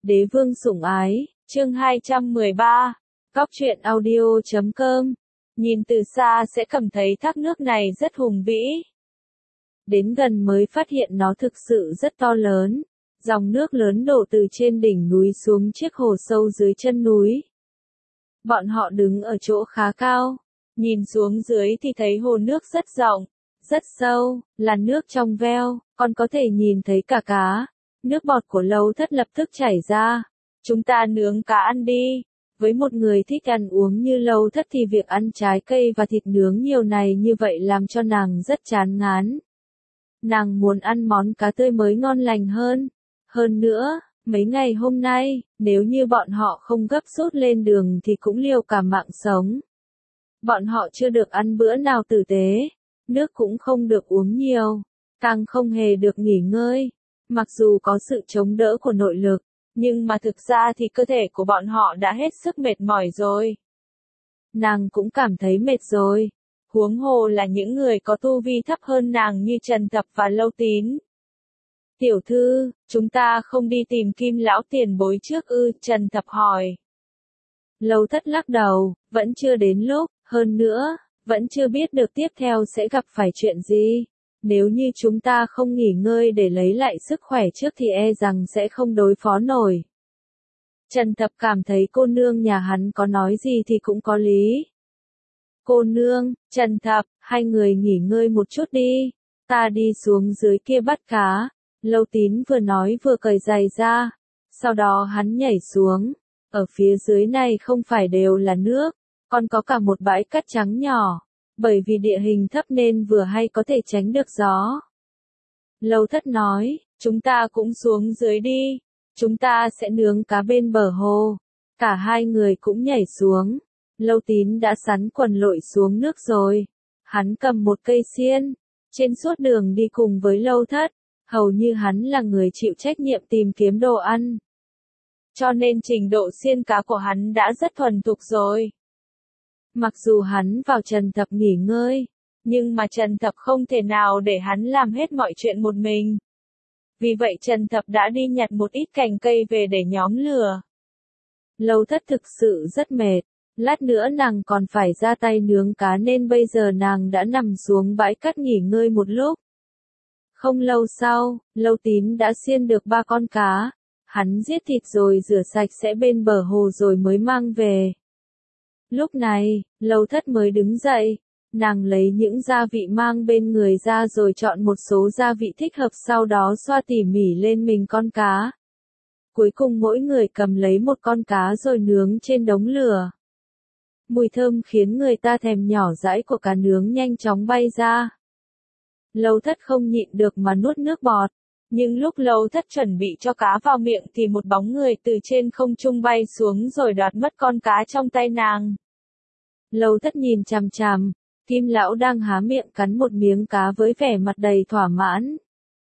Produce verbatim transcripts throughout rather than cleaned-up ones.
Đế vương sủng ái, chương hai trăm mười ba, Góc truyện audio chấm com. Nhìn từ xa sẽ cảm thấy thác nước này rất hùng vĩ. Đến gần mới phát hiện nó thực sự rất to lớn. Dòng nước lớn đổ từ trên đỉnh núi xuống chiếc hồ sâu dưới chân núi. Bọn họ đứng ở chỗ khá cao. Nhìn xuống dưới thì thấy hồ nước rất rộng, rất sâu, là nước trong veo, còn có thể nhìn thấy cả cá. Nước bọt của Lâu Thất lập tức chảy ra. Chúng ta nướng cá ăn đi. Với một người thích ăn uống như Lâu Thất thì việc ăn trái cây và thịt nướng nhiều này như vậy làm cho nàng rất chán ngán. Nàng muốn ăn món cá tươi mới ngon lành hơn. Hơn nữa, mấy ngày hôm nay, nếu như bọn họ không gấp rút lên đường thì cũng liều cả mạng sống. Bọn họ chưa được ăn bữa nào tử tế, nước cũng không được uống nhiều, càng không hề được nghỉ ngơi. Mặc dù có sự chống đỡ của nội lực, nhưng mà thực ra thì cơ thể của bọn họ đã hết sức mệt mỏi rồi. Nàng cũng cảm thấy mệt rồi. Huống hồ là những người có tu vi thấp hơn nàng như Trần Thập và Lâu Tín. Tiểu thư, chúng ta không đi tìm Kim lão tiền bối trước ư? Trần Thập hỏi. Lâu Thất lắc đầu, vẫn chưa đến lúc, hơn nữa, vẫn chưa biết được tiếp theo sẽ gặp phải chuyện gì. Nếu như chúng ta không nghỉ ngơi để lấy lại sức khỏe trước thì e rằng sẽ không đối phó nổi. Trần Thập cảm thấy cô nương nhà hắn có nói gì thì cũng có lý. Cô nương, Trần Thập, hai người nghỉ ngơi một chút đi. Ta đi xuống dưới kia bắt cá. Lâu Tín vừa nói vừa cởi giày ra. Sau đó hắn nhảy xuống. Ở phía dưới này không phải đều là nước, còn có cả một bãi cát trắng nhỏ. Bởi vì địa hình thấp nên vừa hay có thể tránh được gió. Lâu Thất nói, chúng ta cũng xuống dưới đi. Chúng ta sẽ nướng cá bên bờ hồ. Cả hai người cũng nhảy xuống. Lâu Tín đã sắn quần lội xuống nước rồi. Hắn cầm một cây xiên. Trên suốt đường đi cùng với Lâu Thất, hầu như hắn là người chịu trách nhiệm tìm kiếm đồ ăn. Cho nên trình độ xiên cá của hắn đã rất thuần thục rồi. Mặc dù hắn vào Trần Thập nghỉ ngơi, nhưng mà Trần Thập không thể nào để hắn làm hết mọi chuyện một mình. Vì vậy Trần Thập đã đi nhặt một ít cành cây về để nhóm lửa. Lâu Thất thực sự rất mệt, lát nữa nàng còn phải ra tay nướng cá nên bây giờ nàng đã nằm xuống bãi cát nghỉ ngơi một lúc. Không lâu sau, Lâu Tín đã xiên được ba con cá. Hắn giết thịt rồi rửa sạch sẽ bên bờ hồ rồi mới mang về. Lúc này, Lâu Thất mới đứng dậy. Nàng lấy những gia vị mang bên người ra rồi chọn một số gia vị thích hợp sau đó xoa tỉ mỉ lên mình con cá. Cuối cùng mỗi người cầm lấy một con cá rồi nướng trên đống lửa. Mùi thơm khiến người ta thèm nhỏ dãi của cá nướng nhanh chóng bay ra. Lâu Thất không nhịn được mà nuốt nước bọt. Nhưng lúc Lâu Thất chuẩn bị cho cá vào miệng thì một bóng người từ trên không trung bay xuống rồi đoạt mất con cá trong tay nàng. Lâu Thất nhìn chằm chằm, Kim lão đang há miệng cắn một miếng cá với vẻ mặt đầy thỏa mãn.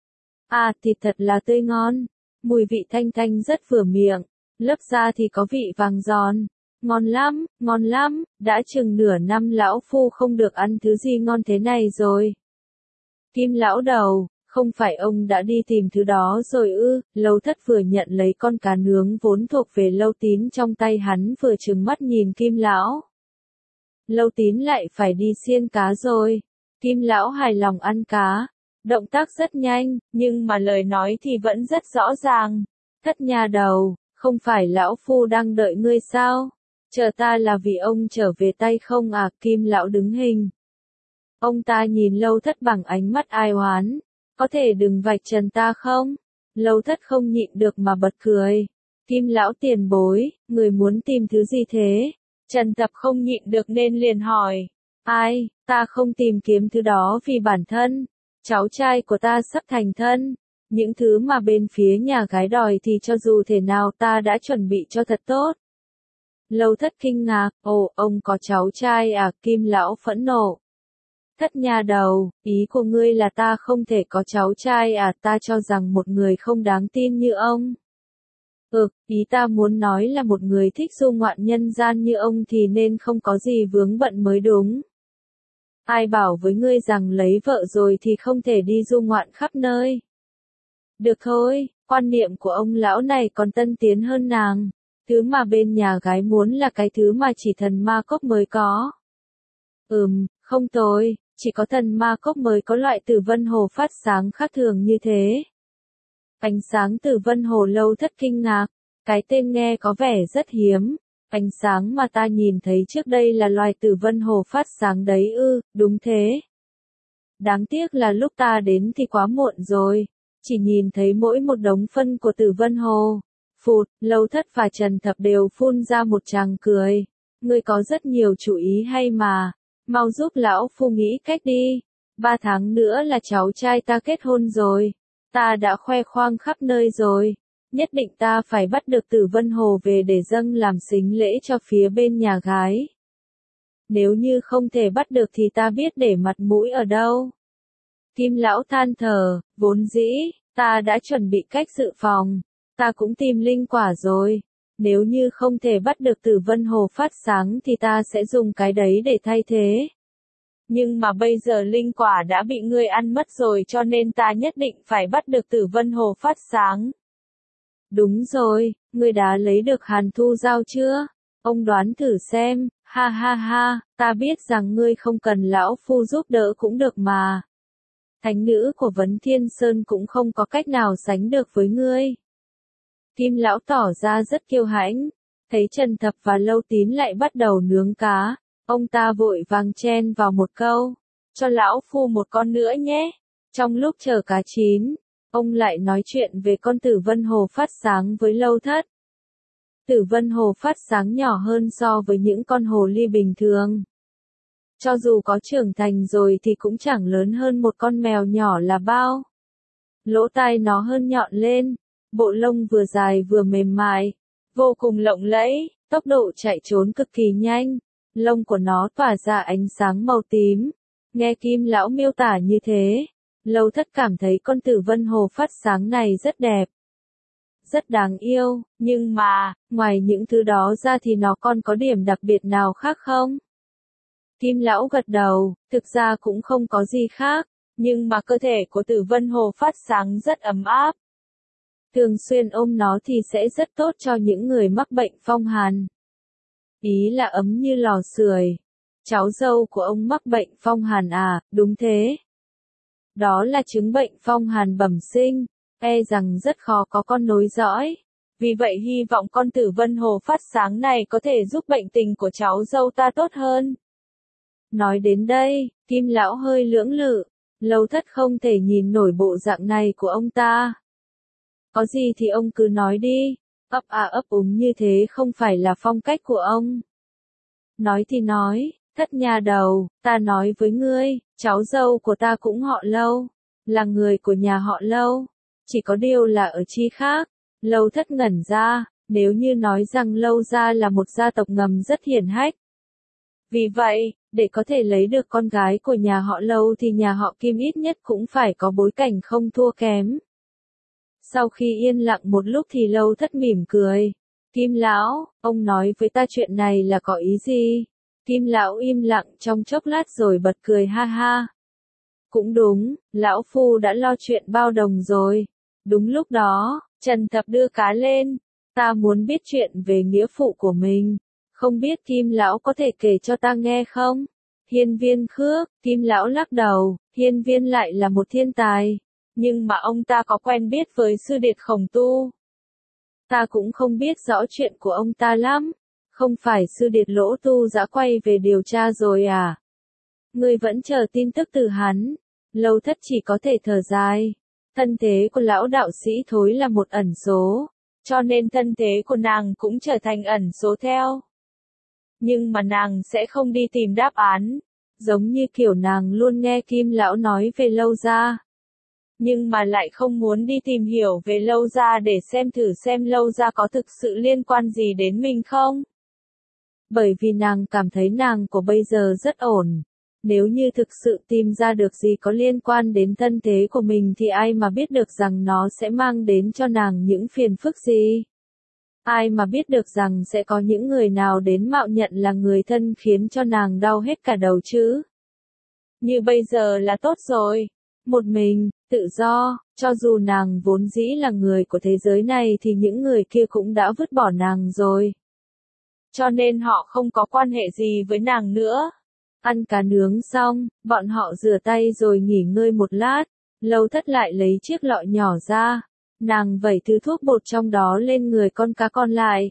À, thịt thật là tươi ngon, mùi vị thanh thanh rất vừa miệng, lớp da thì có vị vàng giòn, ngon lắm, ngon lắm, đã chừng nửa năm lão phu không được ăn thứ gì ngon thế này rồi. Kim lão đầu, không phải ông đã đi tìm thứ đó rồi ư? Lâu Thất vừa nhận lấy con cá nướng vốn thuộc về Lâu Tín trong tay hắn vừa trừng mắt nhìn Kim lão. Lâu Tín lại phải đi xiên cá rồi. Kim lão hài lòng ăn cá. Động tác rất nhanh, nhưng mà lời nói thì vẫn rất rõ ràng. Thất nhà đầu, không phải lão phu đang đợi ngươi sao? Chờ ta là vì ông trở về tay không à? Kim lão đứng hình. Ông ta nhìn Lâu Thất bằng ánh mắt ai oán. Có thể đừng vạch trần ta không? Lâu Thất không nhịn được mà bật cười. Kim lão tiền bối, người muốn tìm thứ gì thế? Trần Thập không nhịn được nên liền hỏi. Ai, ta không tìm kiếm thứ đó vì bản thân. Cháu trai của ta sắp thành thân. Những thứ mà bên phía nhà gái đòi thì cho dù thế nào ta đã chuẩn bị cho thật tốt. Lâu Thất kinh ngạc, ồ, ông có cháu trai à? Kim lão phẫn nộ. Thất nhà đầu, ý của ngươi là ta không thể có cháu trai à? Ta cho rằng một người không đáng tin như ông. Ừ, ý ta muốn nói là một người thích du ngoạn nhân gian như ông thì nên không có gì vướng bận mới đúng. Ai bảo với ngươi rằng lấy vợ rồi thì không thể đi du ngoạn khắp nơi. Được thôi, Quan niệm của ông lão này còn tân tiến hơn nàng. Thứ mà bên nhà gái muốn là cái thứ mà chỉ thần ma cốc mới có. Ừm, không tồi, chỉ có thần ma cốc mới có loại tử vân hồ phát sáng khác thường như thế. Ánh sáng tử vân hồ Lâu Thất kinh ngạc, cái tên nghe có vẻ rất hiếm. Ánh sáng mà ta nhìn thấy trước đây là loài tử vân hồ phát sáng đấy ư, đúng thế. Đáng tiếc là lúc ta đến thì quá muộn rồi, chỉ nhìn thấy mỗi một đống phân của tử vân hồ. Phụt, Lâu Thất và Trần Thập đều phun ra một tràng cười. Ngươi có rất nhiều chủ ý hay mà, mau giúp lão phu nghĩ cách đi. Ba tháng nữa là cháu trai ta kết hôn rồi, ta đã khoe khoang khắp nơi rồi. Nhất định ta phải bắt được tử vân hồ về để dâng làm sính lễ cho phía bên nhà gái. Nếu như không thể bắt được thì ta biết để mặt mũi ở đâu. Kim lão than thở, vốn dĩ, ta đã chuẩn bị cách dự phòng, ta cũng tìm linh quả rồi. Nếu như không thể bắt được tử vân hồ phát sáng thì ta sẽ dùng cái đấy để thay thế. Nhưng mà bây giờ linh quả đã bị ngươi ăn mất rồi cho nên ta nhất định phải bắt được tử vân hồ phát sáng. Đúng rồi, ngươi đã lấy được hàn thu giao chưa? Ông đoán thử xem, ha ha ha, ta biết rằng ngươi không cần lão phu giúp đỡ cũng được mà. Thánh nữ của Vấn Thiên Sơn cũng không có cách nào sánh được với ngươi. Kim lão tỏ ra rất kiêu hãnh, thấy Trần Thập và Lâu Tín lại bắt đầu nướng cá, ông ta vội vàng chen vào một câu, cho lão phu một con nữa nhé. Trong lúc chờ cá chín, ông lại nói chuyện về con tử vân hồ phát sáng với Lâu Thất. Tử vân hồ phát sáng nhỏ hơn so với những con hồ ly bình thường. Cho dù có trưởng thành rồi thì cũng chẳng lớn hơn một con mèo nhỏ là bao. Lỗ tai nó hơn nhọn lên, bộ lông vừa dài vừa mềm mại, vô cùng lộng lẫy, tốc độ chạy trốn cực kỳ nhanh, lông của nó tỏa ra ánh sáng màu tím. Nghe Kim lão miêu tả như thế, Lâu Thất cảm thấy con tử vân hồ phát sáng này rất đẹp, rất đáng yêu, nhưng mà, ngoài những thứ đó ra thì nó còn có điểm đặc biệt nào khác không? Kim lão gật đầu, thực ra cũng không có gì khác, nhưng mà cơ thể của tử vân hồ phát sáng rất ấm áp. Thường xuyên ôm nó thì sẽ rất tốt cho những người mắc bệnh phong hàn. Ý là ấm như lò sưởi. Cháu dâu của ông mắc bệnh phong hàn à, đúng thế. Đó là chứng bệnh phong hàn bẩm sinh, e rằng rất khó có con nối dõi. Vì vậy hy vọng con tử vân hồ phát sáng này có thể giúp bệnh tình của cháu dâu ta tốt hơn. Nói đến đây, Kim lão hơi lưỡng lự, Lâu Thất không thể nhìn nổi bộ dạng này của ông ta. Có gì thì ông cứ nói đi, ấp à ấp úng như thế không phải là phong cách của ông. Nói thì nói, Thất nhà đầu, ta nói với ngươi, cháu dâu của ta cũng họ Lâu, là người của nhà họ Lâu, chỉ có điều là ở chi khác. Lâu Thất ngẩn ra, nếu như nói rằng Lâu gia là một gia tộc ngầm rất hiển hách. Vì vậy, để có thể lấy được con gái của nhà họ Lâu thì nhà họ Kim ít nhất cũng phải có bối cảnh không thua kém. Sau khi yên lặng một lúc thì Lâu Thất mỉm cười. Kim lão, ông nói với ta chuyện này là có ý gì? Kim lão im lặng trong chốc lát rồi bật cười ha ha. Cũng đúng, lão phu đã lo chuyện bao đồng rồi. Đúng lúc đó, Trần Thập đưa cá lên. Ta muốn biết chuyện về nghĩa phụ của mình. Không biết Kim lão có thể kể cho ta nghe không? Hiên Viên Khước, Kim lão lắc đầu, Hiên Viên lại là một thiên tài. Nhưng mà ông ta có quen biết với sư điệt Khổng Tu. Ta cũng không biết rõ chuyện của ông ta lắm. Không phải sư điệt Lỗ Tu đã quay về điều tra rồi à? Ngươi vẫn chờ tin tức từ hắn. Lâu Thất chỉ có thể thở dài. Thân thế của lão đạo sĩ Thối là một ẩn số, cho nên thân thế của nàng cũng trở thành ẩn số theo. Nhưng mà nàng sẽ không đi tìm đáp án, giống như kiểu nàng luôn nghe Kim lão nói về Lâu gia. Nhưng mà lại không muốn đi tìm hiểu về Lâu gia để xem thử xem Lâu gia có thực sự liên quan gì đến mình không. Bởi vì nàng cảm thấy nàng của bây giờ rất ổn. Nếu như thực sự tìm ra được gì có liên quan đến thân thế của mình thì ai mà biết được rằng nó sẽ mang đến cho nàng những phiền phức gì. Ai mà biết được rằng sẽ có những người nào đến mạo nhận là người thân khiến cho nàng đau hết cả đầu chứ. Như bây giờ là tốt rồi. Một mình, tự do, cho dù nàng vốn dĩ là người của thế giới này thì những người kia cũng đã vứt bỏ nàng rồi. Cho nên họ không có quan hệ gì với nàng nữa. Ăn cá nướng xong, bọn họ rửa tay rồi nghỉ ngơi một lát, Lâu Thất lại lấy chiếc lọ nhỏ ra, nàng vẩy thứ thuốc bột trong đó lên người con cá còn lại.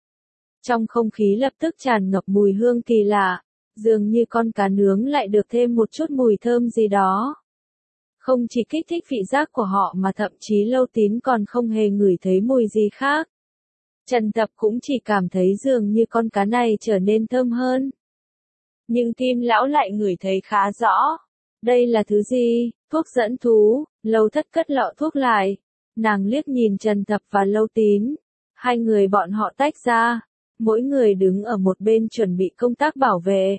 Trong không khí lập tức tràn ngập mùi hương kỳ lạ, dường như con cá nướng lại được thêm một chút mùi thơm gì đó. Không chỉ kích thích vị giác của họ mà thậm chí Lâu Tín còn không hề ngửi thấy mùi gì khác. Trần Tập cũng chỉ cảm thấy dường như con cá này trở nên thơm hơn. Nhưng Kim lão lại ngửi thấy khá rõ. Đây là thứ gì? Thuốc dẫn thú. Lâu Thất cất lọ thuốc lại. Nàng liếc nhìn Trần Tập và Lâu Tín. Hai người bọn họ tách ra. Mỗi người đứng ở một bên chuẩn bị công tác bảo vệ.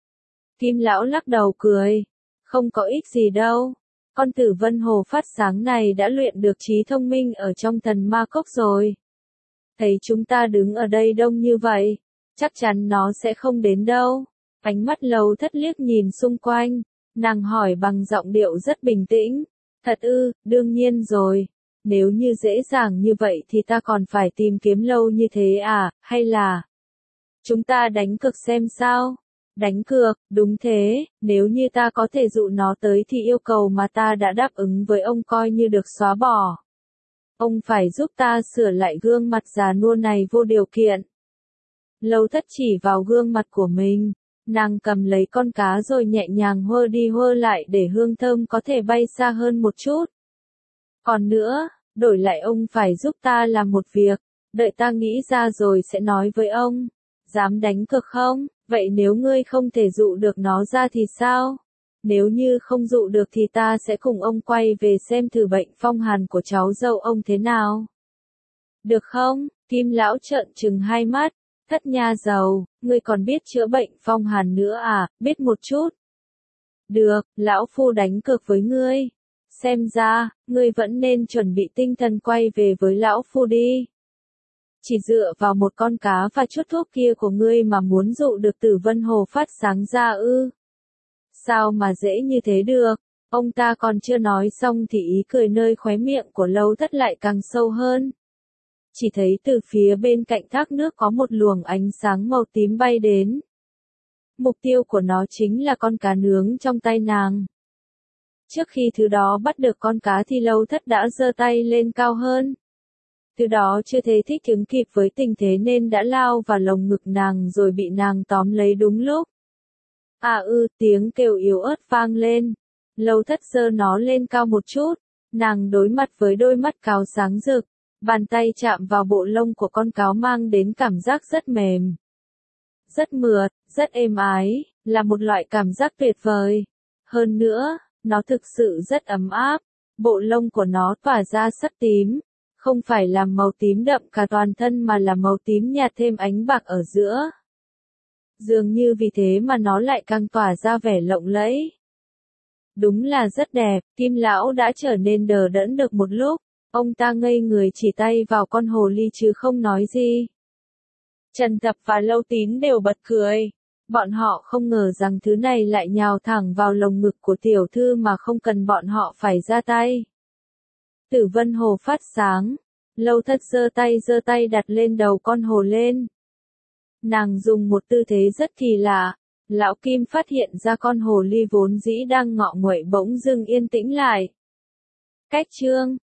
Kim lão lắc đầu cười. Không có ích gì đâu. Con tử vân hồ phát sáng này đã luyện được trí thông minh ở trong thần ma cốc rồi. Thấy chúng ta đứng ở đây đông như vậy, chắc chắn nó sẽ không đến đâu. Ánh mắt Lâu Thất liếc nhìn xung quanh, nàng hỏi bằng giọng điệu rất bình tĩnh. Thật ư, đương nhiên rồi. Nếu như dễ dàng như vậy thì ta còn phải tìm kiếm lâu như thế à, hay là... Chúng ta đánh cược xem sao? Đánh cược, đúng thế, nếu như ta có thể dụ nó tới thì yêu cầu mà ta đã đáp ứng với ông coi như được xóa bỏ. Ông phải giúp ta sửa lại gương mặt già nua này vô điều kiện. Lâu Thất chỉ vào gương mặt của mình, nàng cầm lấy con cá rồi nhẹ nhàng hơ đi hơ lại để hương thơm có thể bay xa hơn một chút. Còn nữa, đổi lại ông phải giúp ta làm một việc, đợi ta nghĩ ra rồi sẽ nói với ông. Dám đánh cược không? Vậy nếu ngươi không thể dụ được nó ra thì sao? Nếu như không dụ được thì ta sẽ cùng ông quay về xem thử bệnh phong hàn của cháu dâu ông thế nào. Được không? Kim lão trợn trừng hai mắt. Thất nha giàu, ngươi còn biết chữa bệnh phong hàn nữa à, biết một chút. Được, lão phu đánh cược với ngươi. Xem ra, ngươi vẫn nên chuẩn bị tinh thần quay về với lão phu đi. Chỉ dựa vào một con cá và chút thuốc kia của ngươi mà muốn dụ được tử vân hồ phát sáng ra ư. Sao mà dễ như thế được? Ông ta còn chưa nói xong thì ý cười nơi khóe miệng của Lâu Thất lại càng sâu hơn. Chỉ thấy từ phía bên cạnh thác nước có một luồng ánh sáng màu tím bay đến. Mục tiêu của nó chính là con cá nướng trong tay nàng. Trước khi thứ đó bắt được con cá thì Lâu Thất đã giơ tay lên cao hơn. Từ đó chưa thể thích ứng kịp với tình thế nên đã lao vào lồng ngực nàng rồi bị nàng tóm lấy đúng lúc. À ư, tiếng kêu yếu ớt vang lên. Lâu Thất giơ nó lên cao một chút. Nàng đối mặt với đôi mắt cáo sáng rực. Bàn tay chạm vào bộ lông của con cáo mang đến cảm giác rất mềm. Rất mượt, rất êm ái, là một loại cảm giác tuyệt vời. Hơn nữa, nó thực sự rất ấm áp. Bộ lông của nó tỏa ra sắc tím. Không phải là màu tím đậm cả toàn thân mà là màu tím nhạt thêm ánh bạc ở giữa. Dường như vì thế mà nó lại càng tỏa ra vẻ lộng lẫy. Đúng là rất đẹp, Kim lão đã trở nên đờ đẫn được một lúc. Ông ta ngây người chỉ tay vào con hồ ly chứ không nói gì. Trần Tập và Lâu Tín đều bật cười. Bọn họ không ngờ rằng thứ này lại nhào thẳng vào lồng ngực của tiểu thư mà không cần bọn họ phải ra tay. Tử vân hồ phát sáng. Lâu Thất giơ tay giơ tay đặt lên đầu con hồ lên. Nàng dùng một tư thế rất kỳ lạ. Lão Kim phát hiện ra con hồ ly vốn dĩ đang ngọ nguậy bỗng dưng yên tĩnh lại. Cách chương